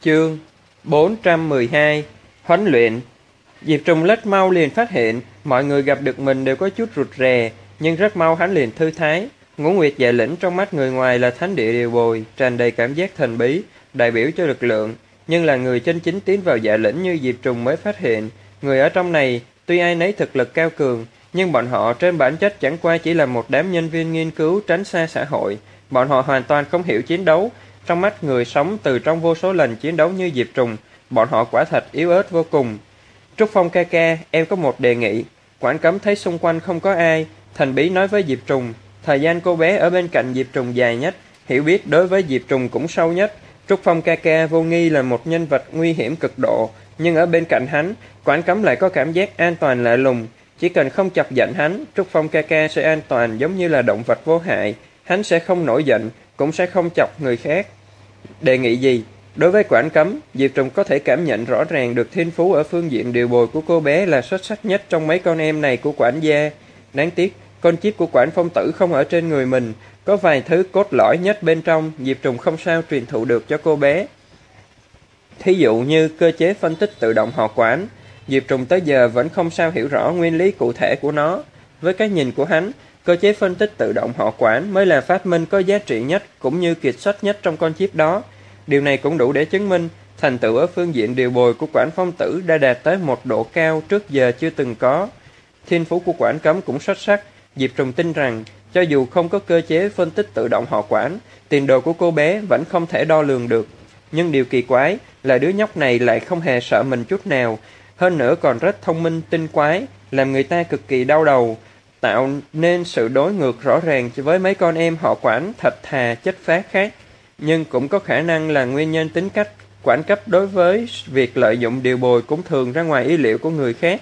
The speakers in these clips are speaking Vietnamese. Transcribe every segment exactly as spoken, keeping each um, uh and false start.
Chương bốn trăm mười hai. Huấn luyện. Diệp Trùng rất mau liền phát hiện mọi người gặp được mình đều có chút rụt rè, nhưng rất mau hắn liền thư thái. Ngũ Nguyệt Dạ Lĩnh trong mắt người ngoài là thánh địa điều bồi, tràn đầy cảm giác thần bí, đại biểu cho lực lượng, nhưng là người chân chính tiến vào Dạ Lĩnh như Diệp Trùng mới phát hiện, người ở trong này tuy ai nấy thực lực cao cường, nhưng bọn họ trên bản chất chẳng qua chỉ là một đám nhân viên nghiên cứu tránh xa xã hội, bọn họ hoàn toàn không hiểu chiến đấu. Trong mắt người sống từ trong vô số lần chiến đấu như Diệp Trùng, bọn họ quả thật yếu ớt vô cùng. Trúc Phong ca ca, em có một đề nghị. Quản Cấm thấy xung quanh không có ai, thần bí nói với Diệp Trùng. Thời gian cô bé ở bên cạnh Diệp Trùng dài nhất, hiểu biết đối với Diệp Trùng cũng sâu nhất. Trúc Phong ca ca vô nghi là một nhân vật nguy hiểm cực độ, nhưng ở bên cạnh hắn, Quản Cấm lại có cảm giác an toàn lạ lùng. Chỉ cần không chọc giận hắn, Trúc Phong ca ca sẽ an toàn giống như là động vật vô hại. Hắn sẽ không nổi giận, cũng sẽ không chọc người khác. Đề nghị gì? Đối với Quản Cấm, Diệp Trùng có thể cảm nhận rõ ràng được thiên phú ở phương diện điều bồi của cô bé là xuất sắc nhất trong mấy con em này của quản gia. Đáng tiếc, con chip của Quản Phong Tử không ở trên người mình, có vài thứ cốt lõi nhất bên trong, Diệp Trùng không sao truyền thụ được cho cô bé. Thí dụ như cơ chế phân tích tự động họ Quản, Diệp Trùng tới giờ vẫn không sao hiểu rõ nguyên lý cụ thể của nó. Với cái nhìn của hắn, cơ chế phân tích tự động họ Quản mới là phát minh có giá trị nhất cũng như kiệt xuất nhất trong con chip đó. Điều này cũng đủ để chứng minh thành tựu ở phương diện điều bồi của Quản Phong Tử đã đạt tới một độ cao trước giờ chưa từng có. Thiên phú của Quản Cấm cũng xuất sắc, Diệp Trùng tin rằng cho dù không có cơ chế phân tích tự động họ Quản, tiền đồ của cô bé vẫn không thể đo lường được. Nhưng điều kỳ quái là đứa nhóc này lại không hề sợ mình chút nào, hơn nữa còn rất thông minh tinh quái, làm người ta cực kỳ đau đầu, tạo nên sự đối ngược rõ ràng với mấy con em họ Quản thật thà chất phác khác. Nhưng cũng có khả năng là nguyên nhân tính cách Quản Cấp đối với việc lợi dụng điều bồi cũng thường ra ngoài ý liệu của người khác.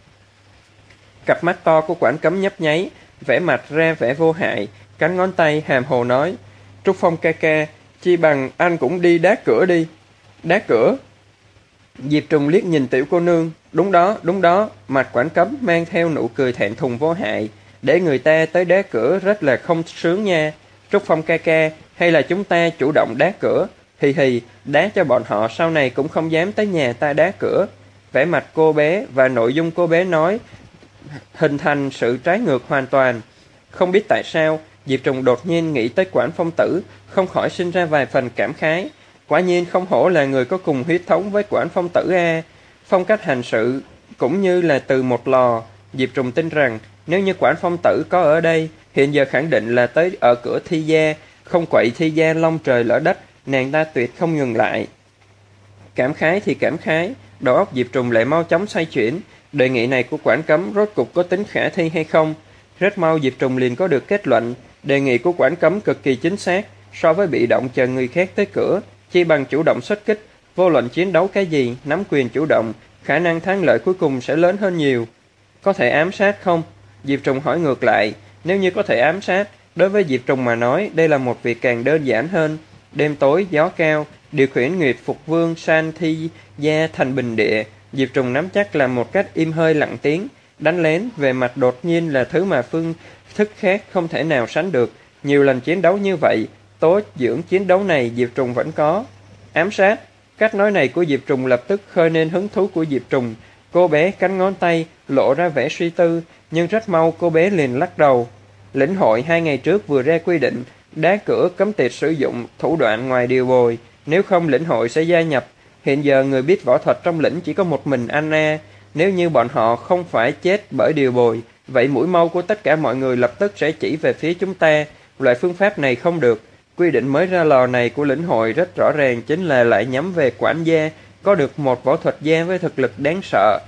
Cặp mắt to của Quản Cấm nhấp nháy, vẻ mặt ra vẻ vô hại, cắn ngón tay hàm hồ nói: Trúc Phong ca ca, chi bằng anh cũng đi đá cửa đi. Đá cửa? Diệp Trùng liếc nhìn tiểu cô nương. Đúng đó, đúng đó. Mặt Quản Cấm mang theo nụ cười thẹn thùng vô hại. Để người ta tới đá cửa rất là không sướng nha. Trúc Phong ca ca, hay là chúng ta chủ động đá cửa? Hì hì, đá cho bọn họ sau này cũng không dám tới nhà ta đá cửa. Vẻ mặt cô bé và nội dung cô bé nói hình thành sự trái ngược hoàn toàn. Không biết tại sao, Diệp Trùng đột nhiên nghĩ tới Quản Phong Tử, không khỏi sinh ra vài phần cảm khái. Quả nhiên không hổ là người có cùng huyết thống với Quản Phong Tử a. Phong cách hành sự cũng như là từ một lò. Diệp Trùng tin rằng nếu như Quản Phong Tử có ở đây, hiện giờ khẳng định là tới ở cửa thi gia, không quậy thi gia long trời lỡ đất, nàng ta tuyệt không ngừng lại. Cảm khái thì cảm khái, đầu óc Diệp Trùng lại mau chóng xoay chuyển. Đề nghị này của Quản Cấm rốt cục có tính khả thi hay không? Rất mau Diệp Trùng liền có được kết luận. Đề nghị của Quản Cấm cực kỳ chính xác. So với bị động chờ người khác tới cửa, chi bằng chủ động xuất kích. Vô luận chiến đấu cái gì, nắm quyền chủ động, khả năng thắng lợi cuối cùng sẽ lớn hơn nhiều. Có thể ám sát không? Diệp Trùng hỏi ngược lại. Nếu như có thể ám sát, đối với Diệp Trùng mà nói, đây là một việc càng đơn giản hơn. Đêm tối, gió cao, điều khiển Nguyệt Phục Vương san thi gia thành bình địa, Diệp Trùng nắm chắc làm một cách im hơi lặng tiếng. Đánh lén về mặt đột nhiên là thứ mà phương thức khác không thể nào sánh được. Nhiều lần chiến đấu như vậy, tố dưỡng chiến đấu này Diệp Trùng vẫn có. Ám sát, cách nói này của Diệp Trùng lập tức khơi nên hứng thú của Diệp Trùng. Cô bé cắn ngón tay, lộ ra vẻ suy tư, nhưng rất mau cô bé liền lắc đầu. Lĩnh hội hai ngày trước vừa ra quy định, đá cửa cấm tiệt sử dụng thủ đoạn ngoài điều bồi, nếu không lĩnh hội sẽ gia nhập. Hiện giờ người biết võ thuật trong lĩnh chỉ có một mình Anna, nếu như bọn họ không phải chết bởi điều bồi, vậy mũi mâu của tất cả mọi người lập tức sẽ chỉ về phía chúng ta. Loại phương pháp này không được. Quy định mới ra lò này của lĩnh hội rất rõ ràng chính là lại nhắm về quản gia, có được một võ thuật gia với thực lực đáng sợ.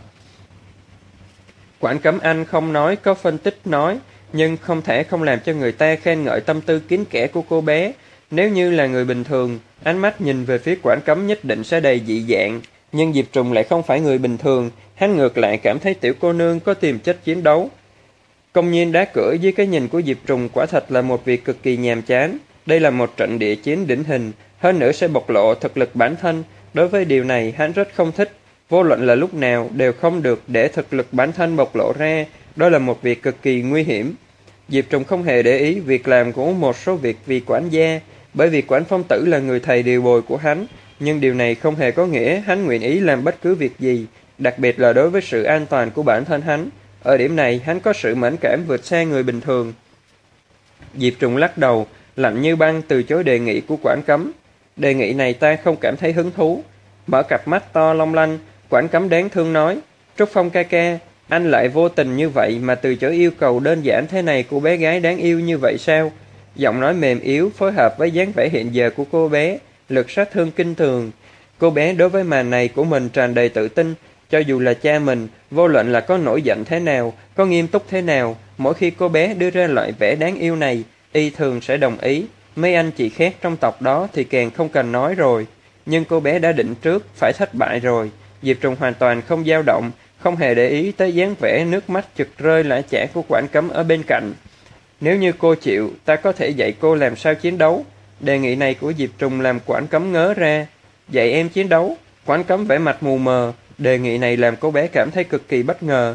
Quản Cấm Anh không nói, có phân tích nói, nhưng không thể không làm cho người ta khen ngợi tâm tư kín kẽ của cô bé. Nếu như là người bình thường, ánh mắt nhìn về phía Quản Cấm nhất định sẽ đầy dị dạng, nhưng Diệp Trùng lại không phải người bình thường, hắn ngược lại cảm thấy tiểu cô nương có tiềm chất chiến đấu. Công nhiên đá cửa dưới cái nhìn của Diệp Trùng quả thật là một việc cực kỳ nhàm chán. Đây là một trận địa chiến đỉnh hình, hơn nữa sẽ bộc lộ thực lực bản thân. Đối với điều này hắn rất không thích, vô luận là lúc nào đều không được để thực lực bản thân bộc lộ ra, đó là một việc cực kỳ nguy hiểm. Diệp Trùng không hề để ý việc làm của một số việc vì quản gia, bởi vì Quản Phong Tử là người thầy điều bồi của hắn, Nhưng điều này không hề có nghĩa hắn nguyện ý làm bất cứ việc gì, đặc biệt là đối với sự an toàn của bản thân hắn. Ở điểm này, hắn có sự mẫn cảm vượt xa người bình thường. Diệp Trùng lắc đầu, lạnh như băng từ chối đề nghị của quản cấm. Đề nghị này ta không cảm thấy hứng thú. Mở cặp mắt to long lanh, quản cấm đáng thương nói, Trúc Phong ca ca, anh lại vô tình như vậy mà từ chối yêu cầu đơn giản thế này của bé gái đáng yêu như vậy sao? Giọng nói mềm yếu phối hợp với dáng vẻ hiện giờ của cô bé, lực sát thương kinh thường. Cô bé đối với màn này của mình tràn đầy tự tin, cho dù là cha mình, vô luận là có nổi giận thế nào, có nghiêm túc thế nào, mỗi khi cô bé đưa ra loại vẻ đáng yêu này, y thường sẽ đồng ý. Mấy anh chị khác trong tộc đó thì càng không cần nói rồi. Nhưng cô bé đã định trước, phải thất bại rồi. Diệp Trùng hoàn toàn không dao động, không hề để ý tới dáng vẻ nước mắt chực rơi lã chã của quản cấm ở bên cạnh. Nếu như cô chịu, ta có thể dạy cô làm sao chiến đấu. Đề nghị này của Diệp Trùng làm quản cấm ngớ ra. Dạy em chiến đấu? Quản cấm vẻ mặt mù mờ. Đề nghị này làm cô bé cảm thấy cực kỳ bất ngờ.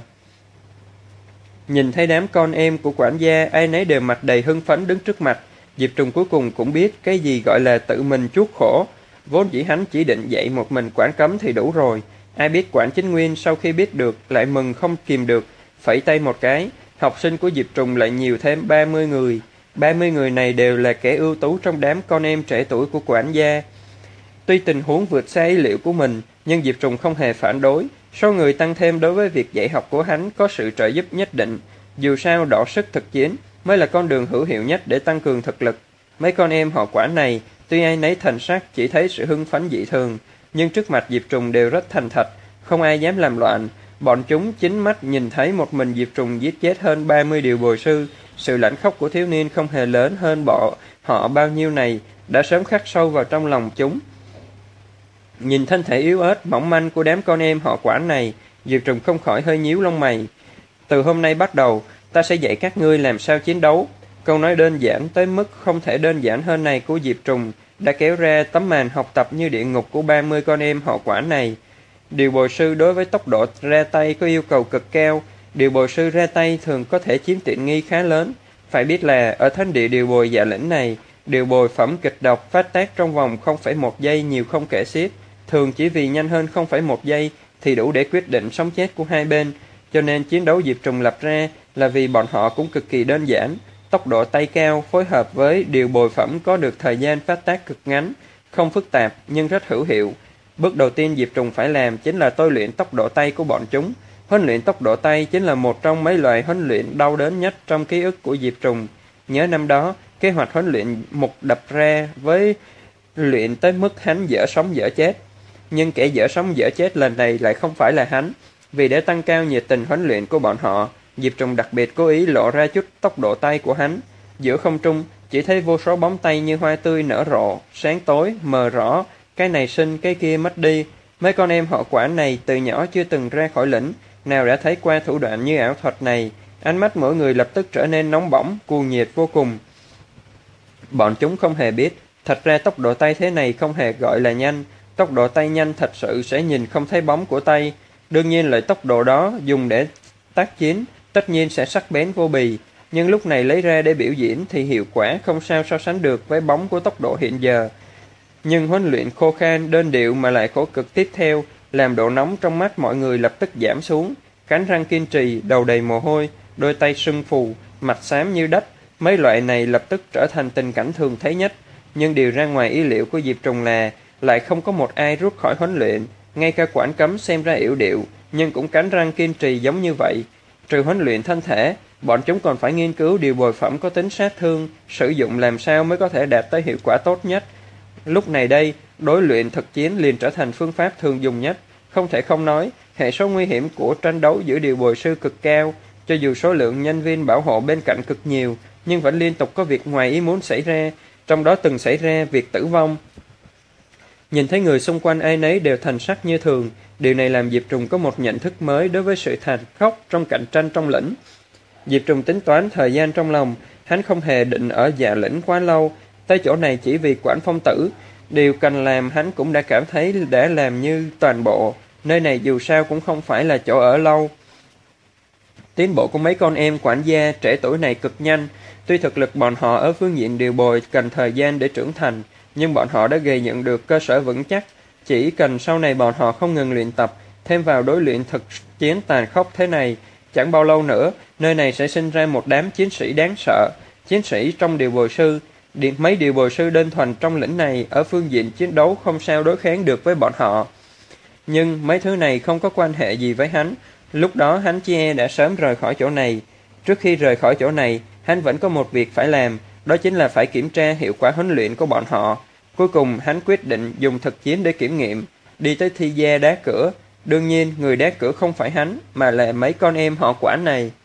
Nhìn thấy đám con em của quản gia, ai nấy đều mặt đầy hưng phấn đứng trước mặt. Diệp Trùng cuối cùng cũng biết cái gì gọi là tự mình chuốc khổ. Vốn dĩ hắn chỉ định dạy một mình quản cấm thì đủ rồi. Ai biết quản chính nguyên sau khi biết được lại mừng không kìm được, phẩy tay một cái. Học sinh của Diệp Trùng lại nhiều thêm ba mươi người. ba mươi người này đều là kẻ ưu tú trong đám con em trẻ tuổi của quản gia. Tuy tình huống vượt xa ý liệu của mình, nhưng Diệp Trùng không hề phản đối. Số người tăng thêm đối với việc dạy học của hắn có sự trợ giúp nhất định. Dù sao đọ sức thực chiến mới là con đường hữu hiệu nhất để tăng cường thực lực. Mấy con em họ Quản này, tuy ai nấy thần sắc chỉ thấy sự hưng phấn dị thường, nhưng trước mặt Diệp Trùng đều rất thành thật, không ai dám làm loạn. Bọn chúng chính mắt nhìn thấy một mình Diệp Trùng giết chết hơn ba mươi điều bồi sư. Sự lãnh khốc của thiếu niên không hề lớn hơn bọn họ bao nhiêu này, đã sớm khắc sâu vào trong lòng chúng. Nhìn thân thể yếu ớt, mỏng manh của đám con em họ Quản này, Diệp Trùng không khỏi hơi nhíu lông mày. Từ hôm nay bắt đầu, ta sẽ dạy các ngươi làm sao chiến đấu. Câu nói đơn giản tới mức không thể đơn giản hơn này của Diệp Trùng đã kéo ra tấm màn học tập như địa ngục của ba mươi con em họ Quản này. Điều bồi sư đối với tốc độ ra tay có yêu cầu cực cao. Điều bồi sư ra tay thường có thể chiếm tiện nghi khá lớn. Phải biết là ở thánh địa điều bồi dạ lĩnh này, điều bồi phẩm kịch độc phát tác trong vòng không phẩy một giây nhiều không kể xiết. Thường chỉ vì nhanh hơn không phẩy một giây thì đủ để quyết định sống chết của hai bên. Cho nên chiến đấu Diệp Trùng lập ra là vì bọn họ cũng cực kỳ đơn giản. Tốc độ tay cao phối hợp với điều bồi phẩm có được thời gian phát tác cực ngắn, không phức tạp nhưng rất hữu hiệu. Bước đầu tiên Diệp Trùng phải làm chính là tôi luyện tốc độ tay của bọn chúng. Huấn luyện tốc độ tay chính là một trong mấy loại huấn luyện đau đớn nhất trong ký ức của Diệp Trùng. Nhớ năm đó, kế hoạch huấn luyện mục đập ra với luyện tới mức hắn dở sống dở chết. Nhưng kẻ dở sống dở chết lần này lại không phải là hắn. Vì để tăng cao nhiệt tình huấn luyện của bọn họ, Diệp Trùng đặc biệt cố ý lộ ra chút tốc độ tay của hắn. Giữa không trung, chỉ thấy vô số bóng tay như hoa tươi nở rộ, sáng tối, mờ rõ, cái này sinh, cái kia mất đi. Mấy con em họ Quản này từ nhỏ chưa từng ra khỏi lĩnh, nào đã thấy qua thủ đoạn như ảo thuật này. Ánh mắt mỗi người lập tức trở nên nóng bỏng, cuồng nhiệt vô cùng. Bọn chúng không hề biết, thật ra tốc độ tay thế này không hề gọi là nhanh. Tốc độ tay nhanh thật sự sẽ nhìn không thấy bóng của tay. Đương nhiên loại tốc độ đó dùng để tác chiến, tất nhiên sẽ sắc bén vô bì. Nhưng lúc này lấy ra để biểu diễn thì hiệu quả không sao so sánh được với bóng của tốc độ hiện giờ. Nhưng huấn luyện khô khan, đơn điệu mà lại khổ cực tiếp theo, làm độ nóng trong mắt mọi người lập tức giảm xuống. Cánh răng kiên trì, đầu đầy mồ hôi, đôi tay sưng phù, mặt xám như đất. Mấy loại này lập tức trở thành tình cảnh thường thấy nhất. Nhưng điều ra ngoài ý liệu của Diệp Trùng là lại không có một ai rút khỏi huấn luyện. Ngay cả Quản Cấm xem ra yểu điệu, nhưng cũng cánh răng kiên trì giống như vậy. Trừ huấn luyện thân thể, bọn chúng còn phải nghiên cứu điều bồi phẩm có tính sát thương, sử dụng làm sao mới có thể đạt tới hiệu quả tốt nhất. Lúc này đây, đối luyện thực chiến liền trở thành phương pháp thường dùng nhất. Không thể không nói, hệ số nguy hiểm của tranh đấu giữa điều bồi sư cực cao. Cho dù số lượng nhân viên bảo hộ bên cạnh cực nhiều, nhưng vẫn liên tục có việc ngoài ý muốn xảy ra, trong đó từng xảy ra việc tử vong. Nhìn thấy người xung quanh ai nấy đều thành sắc như thường, điều này làm Diệp Trùng có một nhận thức mới đối với sự tàn khốc trong cạnh tranh trong lĩnh. Diệp Trùng tính toán thời gian trong lòng, hắn không hề định ở dạ lĩnh quá lâu, tới chỗ này chỉ vì Quản Phong Tử. Điều cần làm hắn cũng đã cảm thấy đã làm như toàn bộ, nơi này dù sao cũng không phải là chỗ ở lâu. Tiến bộ của mấy con em quản gia trẻ tuổi này cực nhanh, tuy thực lực bọn họ ở phương diện điều bồi cần thời gian để trưởng thành, nhưng bọn họ đã gây dựng được cơ sở vững chắc, Chỉ cần sau này bọn họ không ngừng luyện tập, thêm vào đối luyện thực chiến tàn khốc thế này, chẳng bao lâu nữa, nơi này sẽ sinh ra một đám chiến sĩ đáng sợ. Chiến sĩ trong điều bồi sư, mấy điều bồi sư đơn thuần trong lĩnh này ở phương diện chiến đấu không sao đối kháng được với bọn họ. Nhưng mấy thứ này không có quan hệ gì với hắn. Lúc đó hắn chi e đã sớm rời khỏi chỗ này. Trước khi rời khỏi chỗ này, hắn vẫn có một việc phải làm, đó chính là phải kiểm tra hiệu quả huấn luyện của bọn họ. Cuối cùng hắn quyết định dùng thực chiến để kiểm nghiệm, đi tới thi gia đá cửa. Đương nhiên, người đá cửa không phải hắn, mà là mấy con em họ Quản này.